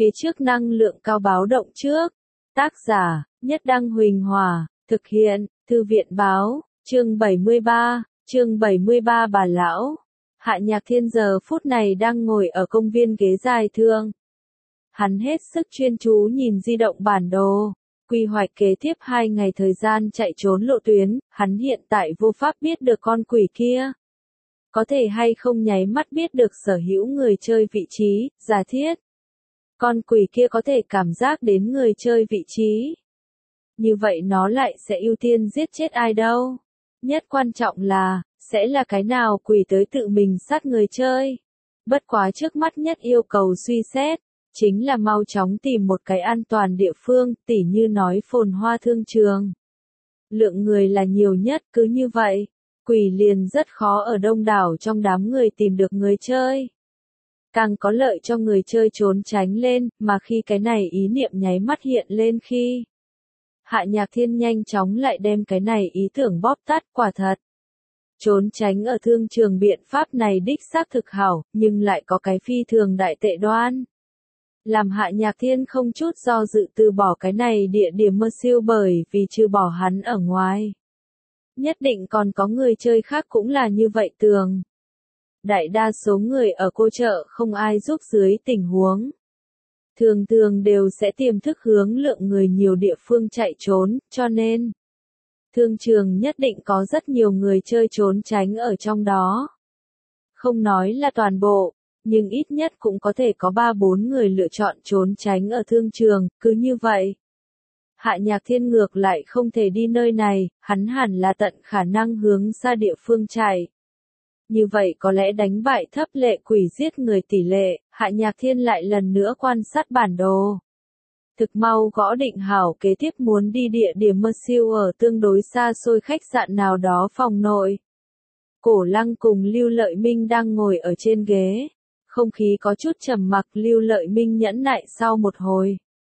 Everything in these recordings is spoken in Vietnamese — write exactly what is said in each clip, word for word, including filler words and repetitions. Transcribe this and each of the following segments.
phía trước năng lượng cao báo động trước. Tác giả, Nhất Đăng Huỳnh Hòa, thực hiện, Thư viện Báo, chương bảy mươi ba, chương bảy mươi ba bà lão. Hạ Nhạc Thiên giờ phút này đang ngồi ở công viên ghế dài thương. Hắn hết sức chuyên chú nhìn di động bản đồ, quy hoạch kế tiếp hai ngày thời gian chạy trốn lộ tuyến, hắn hiện tại vô pháp biết được con quỷ kia. Có thể hay không nháy mắt biết được sở hữu người chơi vị trí, giả thiết. Con quỷ kia có thể cảm giác đến người chơi vị trí. Như vậy nó lại sẽ ưu tiên giết chết ai đâu. Nhất quan trọng là, sẽ là cái nào quỷ tới tự mình sát người chơi. Bất quá trước mắt nhất yêu cầu suy xét, chính là mau chóng tìm một cái an toàn địa phương, tỉ như nói phồn hoa thương trường. Lượng người là nhiều nhất, cứ như vậy, quỷ liền rất khó ở đông đảo trong đám người tìm được người chơi. Càng có lợi cho người chơi trốn tránh lên, mà khi cái này ý niệm nháy mắt hiện lên khi Hạ Nhạc Thiên nhanh chóng lại đem cái này ý tưởng bóp tắt, quả thật. Trốn tránh ở thương trường biện pháp này đích xác thực hảo, nhưng lại có cái phi thường đại tệ đoan. Làm Hạ Nhạc Thiên không chút do dự từ bỏ cái này địa điểm mơ siêu bởi vì trừ bỏ hắn ở ngoài. Nhất định còn có người chơi khác cũng là như vậy tường. Đại đa số người ở cô chợ không ai giúp dưới tình huống. Thường thường đều sẽ tiềm thức hướng lượng người nhiều địa phương chạy trốn, cho nên thương trường nhất định có rất nhiều người chơi trốn tránh ở trong đó. Không nói là toàn bộ, nhưng ít nhất cũng có thể có ba bốn người lựa chọn trốn tránh ở thương trường, cứ như vậy. Hạ Nhạc Thiên ngược lại không thể đi nơi này, hắn hẳn là tận khả năng hướng xa địa phương chạy. Như vậy có lẽ đánh bại thấp lệ quỷ giết người tỷ lệ, Hạ Nhạc Thiên lại lần nữa quan sát bản đồ. Thực mau gõ định hảo kế tiếp muốn đi địa điểm mơ siêu ở tương đối xa xôi khách sạn nào đó phòng nội. Cổ Lăng cùng Lưu Lợi Minh đang ngồi ở trên ghế. Không khí có chút trầm mặc, Lưu Lợi Minh nhẫn nại sau một hồi.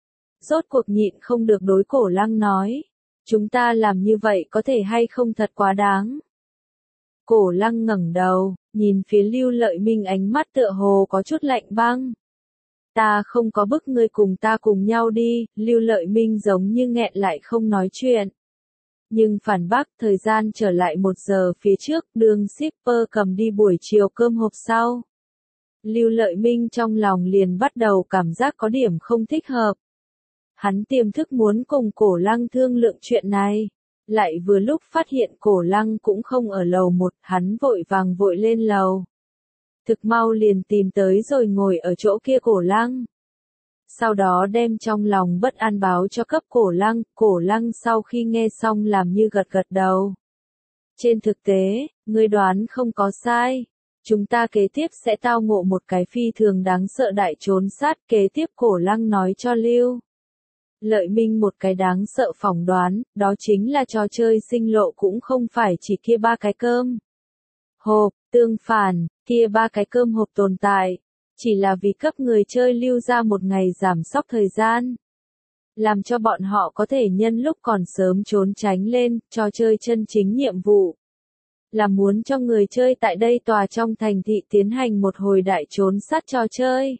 Rốt cuộc nhịn không được đối Cổ Lăng nói. Chúng ta làm như vậy có thể hay không thật quá đáng. Cổ Lăng ngẩng đầu, nhìn phía Lưu Lợi Minh ánh mắt tựa hồ có chút lạnh băng. Ta không có bức ngươi cùng ta cùng nhau đi, Lưu Lợi Minh giống như nghẹn lại không nói chuyện. Nhưng phản bác thời gian trở lại một giờ phía trước, đường shipper cầm đi buổi chiều cơm hộp sau. Lưu Lợi Minh trong lòng liền bắt đầu cảm giác có điểm không thích hợp. Hắn tiềm thức muốn cùng Cổ Lăng thương lượng chuyện này. Lại vừa lúc phát hiện Cổ Lăng cũng không ở lầu một, hắn vội vàng vội lên lầu. Thực mau liền tìm tới rồi ngồi ở chỗ kia Cổ Lăng. Sau đó đem trong lòng bất an báo cho cấp Cổ Lăng, Cổ Lăng sau khi nghe xong làm như gật gật đầu. Trên thực tế, ngươi đoán không có sai. Chúng ta kế tiếp sẽ tao ngộ một cái phi thường đáng sợ đại trốn sát, kế tiếp Cổ Lăng nói cho Lưu Lợi Minh một cái đáng sợ phỏng đoán, đó chính là trò chơi sinh lộ cũng không phải chỉ kia ba cái cơm hộp, tương phản, kia ba cái cơm hộp tồn tại, chỉ là vì cấp người chơi lưu ra một ngày giảm sốc thời gian. Làm cho bọn họ có thể nhân lúc còn sớm trốn tránh lên, trò chơi chân chính nhiệm vụ. Là muốn cho người chơi tại đây tòa trong thành thị tiến hành một hồi đại trốn sát trò chơi.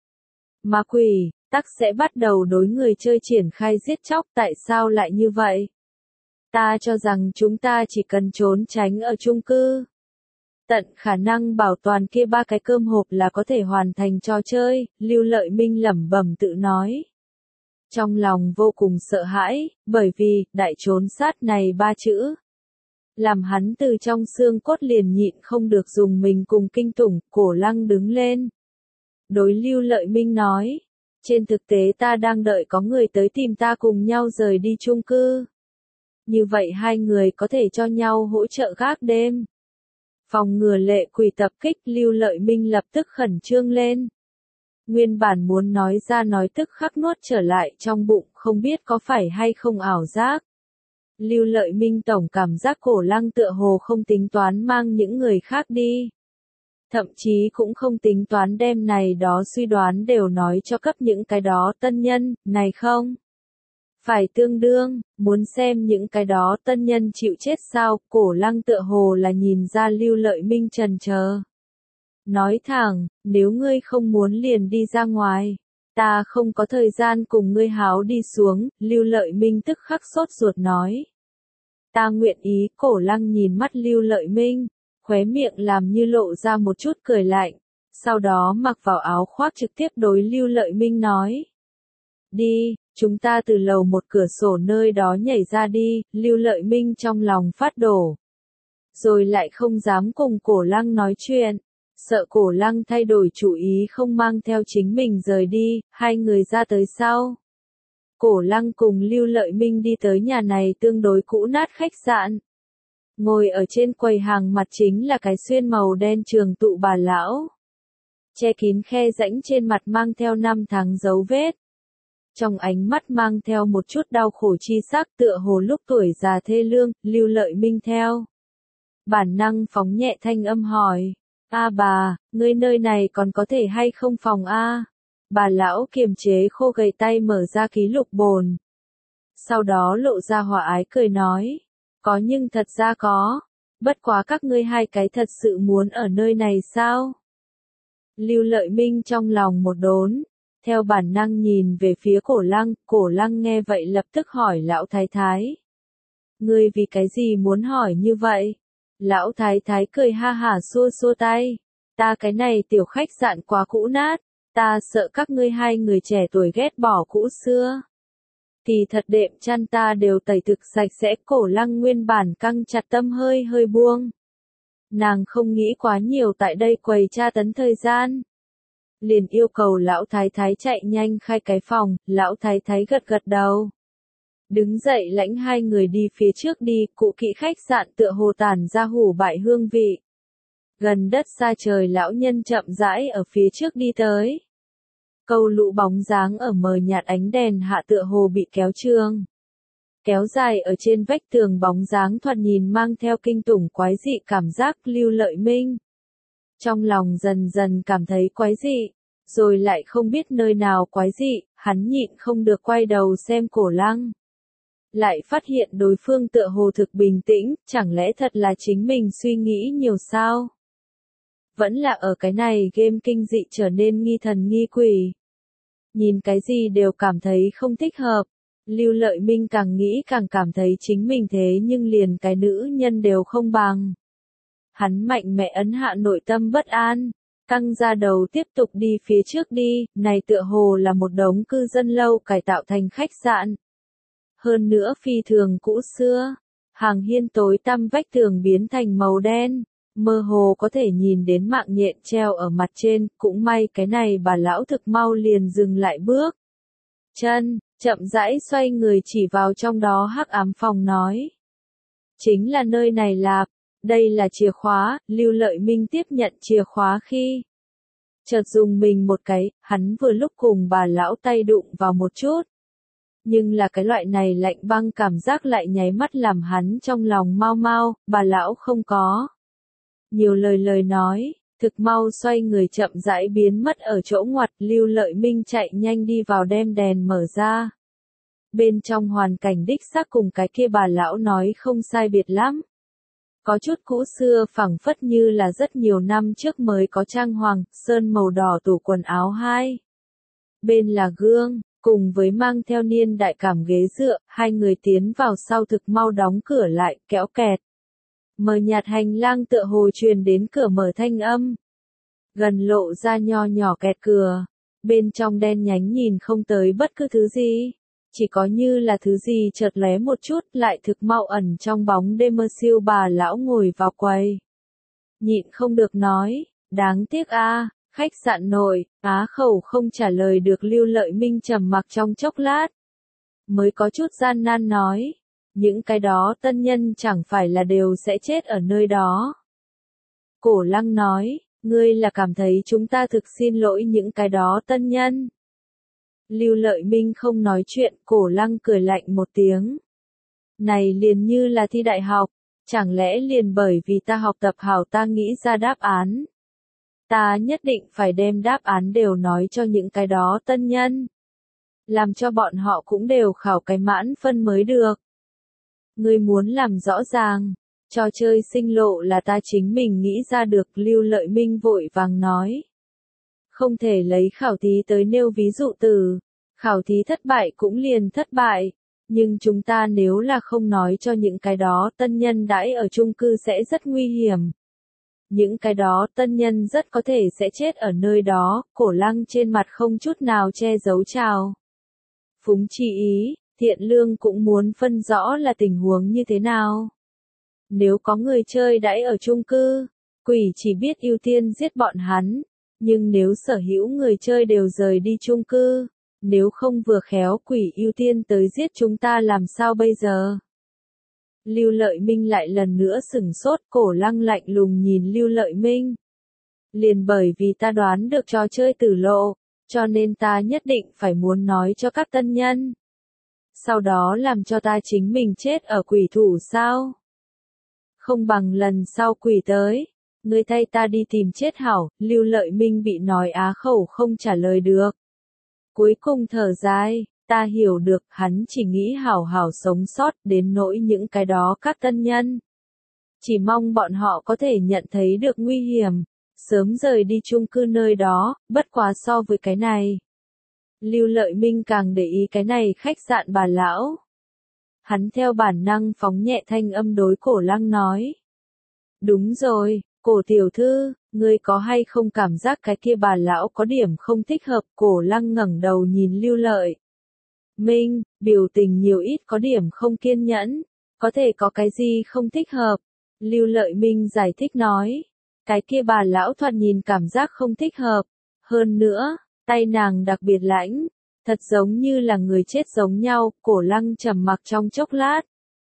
Ma quỷ, tắc sẽ bắt đầu đối người chơi triển khai giết chóc, tại sao lại như vậy? Ta cho rằng chúng ta chỉ cần trốn tránh ở chung cư. Tận khả năng bảo toàn kia ba cái cơm hộp là có thể hoàn thành trò chơi, Lưu Lợi Minh lẩm bẩm tự nói. Trong lòng vô cùng sợ hãi, bởi vì, đại trốn sát này ba chữ. Làm hắn từ trong xương cốt liền nhịn không được dùng mình cùng kinh tủng, Cổ Lăng đứng lên. Đối Lưu Lợi Minh nói, trên thực tế ta đang đợi có người tới tìm ta cùng nhau rời đi chung cư. Như vậy hai người có thể cho nhau hỗ trợ gác đêm. Phòng ngừa lệ quỷ tập kích, Lưu Lợi Minh lập tức khẩn trương lên. Nguyên bản muốn nói ra nói tức khắc nuốt trở lại trong bụng, không biết có phải hay không ảo giác. Lưu Lợi Minh tổng cảm giác Cổ Lăng tựa hồ không tính toán mang những người khác đi. Thậm chí cũng không tính toán đem này đó suy đoán đều nói cho cấp những cái đó tân nhân, này không? Phải tương đương, muốn xem những cái đó tân nhân chịu chết sao, Cổ Lăng tựa hồ là nhìn ra Lưu Lợi Minh trần chờ. Nói thẳng, nếu ngươi không muốn liền đi ra ngoài. Ta không có thời gian cùng ngươi háo đi xuống, Lưu Lợi Minh tức khắc sốt ruột nói. Ta nguyện ý, Cổ Lăng nhìn mắt Lưu Lợi Minh, khóe miệng làm như lộ ra một chút cười lạnh, sau đó mặc vào áo khoác trực tiếp đối Lưu Lợi Minh nói. Đi, chúng ta từ lầu một cửa sổ nơi đó nhảy ra đi, Lưu Lợi Minh trong lòng phát đổ. Rồi lại không dám cùng Cổ Lăng nói chuyện, sợ Cổ Lăng thay đổi chủ ý không mang theo chính mình rời đi, hai người ra tới sau. Cổ Lăng cùng Lưu Lợi Minh đi tới nhà này tương đối cũ nát khách sạn. Ngồi ở trên quầy hàng mặt chính là cái xuyên màu đen trường tụ bà lão. Che kín khe rãnh trên mặt mang theo năm tháng dấu vết. Trong ánh mắt mang theo một chút đau khổ chi sắc tựa hồ lúc tuổi già thê lương, Lưu Lợi Minh theo. Bản năng phóng nhẹ thanh âm hỏi. A bà, ngươi nơi này còn có thể hay không phòng A? Bà lão kiềm chế khô gầy tay mở ra ký lục bồn. Sau đó lộ ra hòa ái cười nói. Có nhưng thật ra có. Bất quá các ngươi hai cái thật sự muốn ở nơi này sao? Lưu Lợi Minh trong lòng một đốn. Theo bản năng nhìn về phía Cổ Lăng, Cổ Lăng nghe vậy lập tức hỏi lão thái thái. Ngươi vì cái gì muốn hỏi như vậy? Lão thái thái cười ha hả xua xua tay. Ta cái này tiểu khách sạn quá cũ nát, ta sợ các ngươi hai người trẻ tuổi ghét bỏ cũ xưa. Thì thật đệm chăn ta đều tẩy thực sạch sẽ. Cổ Lăng nguyên bản căng chặt tâm hơi hơi buông. Nàng không nghĩ quá nhiều tại đây quầy tra tấn thời gian. Liền yêu cầu lão thái thái chạy nhanh khai cái phòng, lão thái thái gật gật đầu. Đứng dậy lãnh hai người đi phía trước đi, cụ kỵ khách sạn tựa hồ tản ra hủ bại hương vị. Gần đất xa trời lão nhân chậm rãi ở phía trước đi tới. Câu lũ bóng dáng ở mờ nhạt ánh đèn hạ tựa hồ bị kéo trương. Kéo dài ở trên vách tường bóng dáng thoạt nhìn mang theo kinh tủng quái dị cảm giác. Lưu Lợi Minh trong lòng dần dần cảm thấy quái dị, rồi lại không biết nơi nào quái dị, hắn nhịn không được quay đầu xem Cổ Lăng. Lại phát hiện đối phương tựa hồ thực bình tĩnh, chẳng lẽ thật là chính mình suy nghĩ nhiều sao? Vẫn là ở cái này game kinh dị trở nên nghi thần nghi quỷ. Nhìn cái gì đều cảm thấy không thích hợp. Lưu Lợi Minh càng nghĩ càng cảm thấy chính mình thế nhưng liền cái nữ nhân đều không bằng. Hắn mạnh mẽ ấn hạ nội tâm bất an, căng ra đầu tiếp tục đi phía trước đi, này tựa hồ là một đống cư dân lâu cải tạo thành khách sạn. Hơn nữa phi thường cũ xưa, hàng hiên tối tăm vách tường biến thành màu đen, mơ hồ có thể nhìn đến mạng nhện treo ở mặt trên, cũng may cái này bà lão thực mau liền dừng lại bước. Chân, chậm rãi xoay người chỉ vào trong đó hắc ám phòng nói. Chính là nơi này lạp, đây là chìa khóa. Lưu Lợi Minh tiếp nhận chìa khóa khi chợt dùng mình một cái, hắn vừa lúc cùng bà lão tay đụng vào một chút. Nhưng là cái loại này lạnh băng cảm giác lại nháy mắt làm hắn trong lòng mau mau, bà lão không có nhiều lời lời nói, thực mau xoay người chậm rãi biến mất ở chỗ ngoặt. Lưu Lợi Minh chạy nhanh đi vào đem đèn mở ra. Bên trong hoàn cảnh đích xác cùng cái kia bà lão nói không sai biệt lắm. Có chút cũ xưa phẳng phất như là rất nhiều năm trước mới có trang hoàng, sơn màu đỏ tủ quần áo hai. Bên là gương, cùng với mang theo niên đại cảm ghế dựa, hai người tiến vào sau thực mau đóng cửa lại, kéo kẹt. Mờ nhạt hành lang tựa hồ truyền đến cửa mở thanh âm. Gần lộ ra nho nhỏ kẹt cửa, bên trong đen nhánh nhìn không tới bất cứ thứ gì. Chỉ có như là thứ gì chợt lóe một chút lại thực mau ẩn trong bóng đêm. Mơ siêu bà lão ngồi vào quầy. Nhịn không được nói, đáng tiếc a, khách sạn nội, á khẩu không trả lời được. Lưu Lợi Minh trầm mặc trong chốc lát. Mới có chút gian nan nói, những cái đó tân nhân chẳng phải là đều sẽ chết ở nơi đó. Cổ Lăng nói, ngươi là cảm thấy chúng ta thực xin lỗi những cái đó tân nhân. Lưu Lợi Minh không nói chuyện, Cổ Lăng cười lạnh một tiếng. Này liền như là thi đại học, chẳng lẽ liền bởi vì ta học tập hảo ta nghĩ ra đáp án. Ta nhất định phải đem đáp án đều nói cho những cái đó tân nhân. Làm cho bọn họ cũng đều khảo cái mãn phân mới được. Ngươi muốn làm rõ ràng, trò chơi sinh lộ là ta chính mình nghĩ ra được. Lưu Lợi Minh vội vàng nói. Không thể lấy khảo thí tới nêu ví dụ từ. Khảo thí thất bại cũng liền thất bại. Nhưng chúng ta nếu là không nói cho những cái đó tân nhân đãi ở chung cư sẽ rất nguy hiểm. Những cái đó tân nhân rất có thể sẽ chết ở nơi đó, Cổ Lăng trên mặt không chút nào che giấu chào. Phúng chi ý, Thiện Lương cũng muốn phân rõ là tình huống như thế nào. Nếu có người chơi đãi ở chung cư, quỷ chỉ biết ưu tiên giết bọn hắn, nhưng nếu sở hữu người chơi đều rời đi chung cư, nếu không vừa khéo quỷ ưu tiên tới giết chúng ta làm sao bây giờ? Lưu Lợi Minh lại lần nữa sửng sốt, Cổ Lăng lạnh lùng nhìn Lưu Lợi Minh. Liền bởi vì ta đoán được trò chơi tử lộ, cho nên ta nhất định phải muốn nói cho các tân nhân. Sau đó làm cho ta chính mình chết ở quỷ thủ sao? Không bằng lần sau quỷ tới, ngươi thay ta đi tìm chết hảo, Lưu Lợi Minh bị nói á khẩu không trả lời được. Cuối cùng thở dài, ta hiểu được hắn chỉ nghĩ hảo hảo sống sót đến nỗi những cái đó các tân nhân. Chỉ mong bọn họ có thể nhận thấy được nguy hiểm, sớm rời đi chung cư nơi đó, bất quá so với cái này. Lưu Lợi Minh càng để ý cái này khách sạn bà lão. Hắn theo bản năng phóng nhẹ thanh âm đối Cổ Lăng nói. Đúng rồi, Cổ tiểu thư, ngươi có hay không cảm giác cái kia bà lão có điểm không thích hợp? Cổ Lăng ngẩng đầu nhìn Lưu Lợi Minh, biểu tình nhiều ít có điểm không kiên nhẫn, có thể có cái gì không thích hợp? Lưu Lợi Minh giải thích nói, cái kia bà lão thoạt nhìn cảm giác không thích hợp, hơn nữa, tay nàng đặc biệt lãnh, thật giống như là người chết giống nhau. Cổ Lăng trầm mặc trong chốc lát.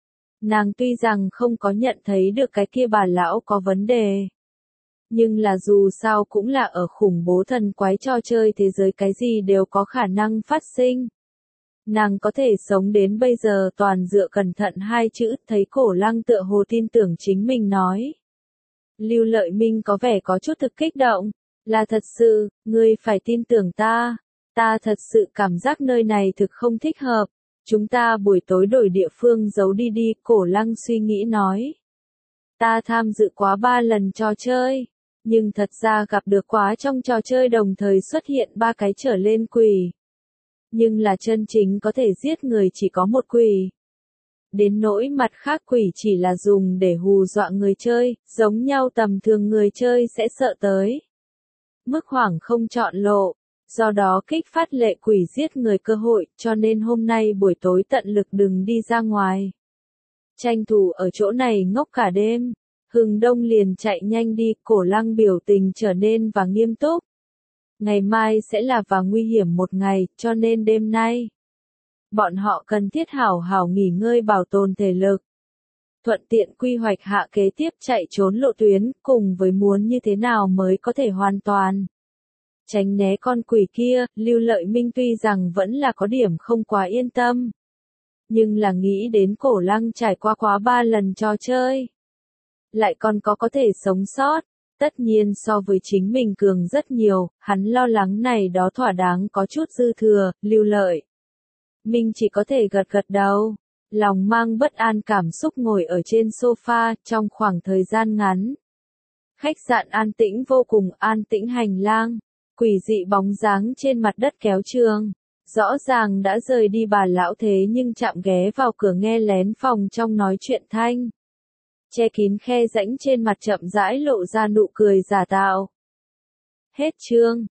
Nàng tuy rằng không có nhận thấy được cái kia bà lão có vấn đề, nhưng là dù sao cũng là ở khủng bố thần quái trò chơi thế giới cái gì đều có khả năng phát sinh. Nàng có thể sống đến bây giờ toàn dựa cẩn thận hai chữ, thấy Cổ Lăng tựa hồ tin tưởng chính mình nói. Lưu Lợi Minh có vẻ có chút thực kích động, là thật sự, ngươi phải tin tưởng ta, ta thật sự cảm giác nơi này thực không thích hợp, chúng ta buổi tối đổi địa phương giấu đi đi. Cổ Lăng suy nghĩ nói. Ta tham dự quá ba lần trò chơi, nhưng thật ra gặp được quá trong trò chơi đồng thời xuất hiện ba cái trở lên quỷ. Nhưng là chân chính có thể giết người chỉ có một quỷ. Đến nỗi mặt khác quỷ chỉ là dùng để hù dọa người chơi, giống nhau tầm thường người chơi sẽ sợ tới. Mức hoảng không chọn lộ, do đó kích phát lệ quỷ giết người cơ hội, cho nên hôm nay buổi tối tận lực đừng đi ra ngoài. Tranh thủ ở chỗ này ngốc cả đêm, Hừng Đông liền chạy nhanh đi. Cổ Lăng biểu tình trở nên và nghiêm túc. Ngày mai sẽ là và nguy hiểm một ngày, cho nên đêm nay, bọn họ cần thiết hảo hảo nghỉ ngơi bảo tồn thể lực. Thuận tiện quy hoạch hạ kế tiếp chạy trốn lộ tuyến, cùng với muốn như thế nào mới có thể hoàn toàn tránh né con quỷ kia. Lưu Lợi Minh tuy rằng vẫn là có điểm không quá yên tâm, nhưng là nghĩ đến Cổ Lăng trải qua quá ba lần trò chơi, lại còn có có thể sống sót, tất nhiên so với chính mình cường rất nhiều, hắn lo lắng này đó thỏa đáng có chút dư thừa. Lưu Lợi Minh chỉ có thể gật gật đầu, lòng mang bất an cảm xúc ngồi ở trên sofa. Trong khoảng thời gian ngắn, khách sạn an tĩnh vô cùng, an tĩnh hành lang, quỷ dị bóng dáng trên mặt đất kéo trường. Rõ ràng đã rời đi bà lão thế nhưng chạm ghé vào cửa nghe lén phòng trong nói chuyện thanh. Che kín khe rãnh trên mặt chậm rãi lộ ra nụ cười giả tạo. Hết chương.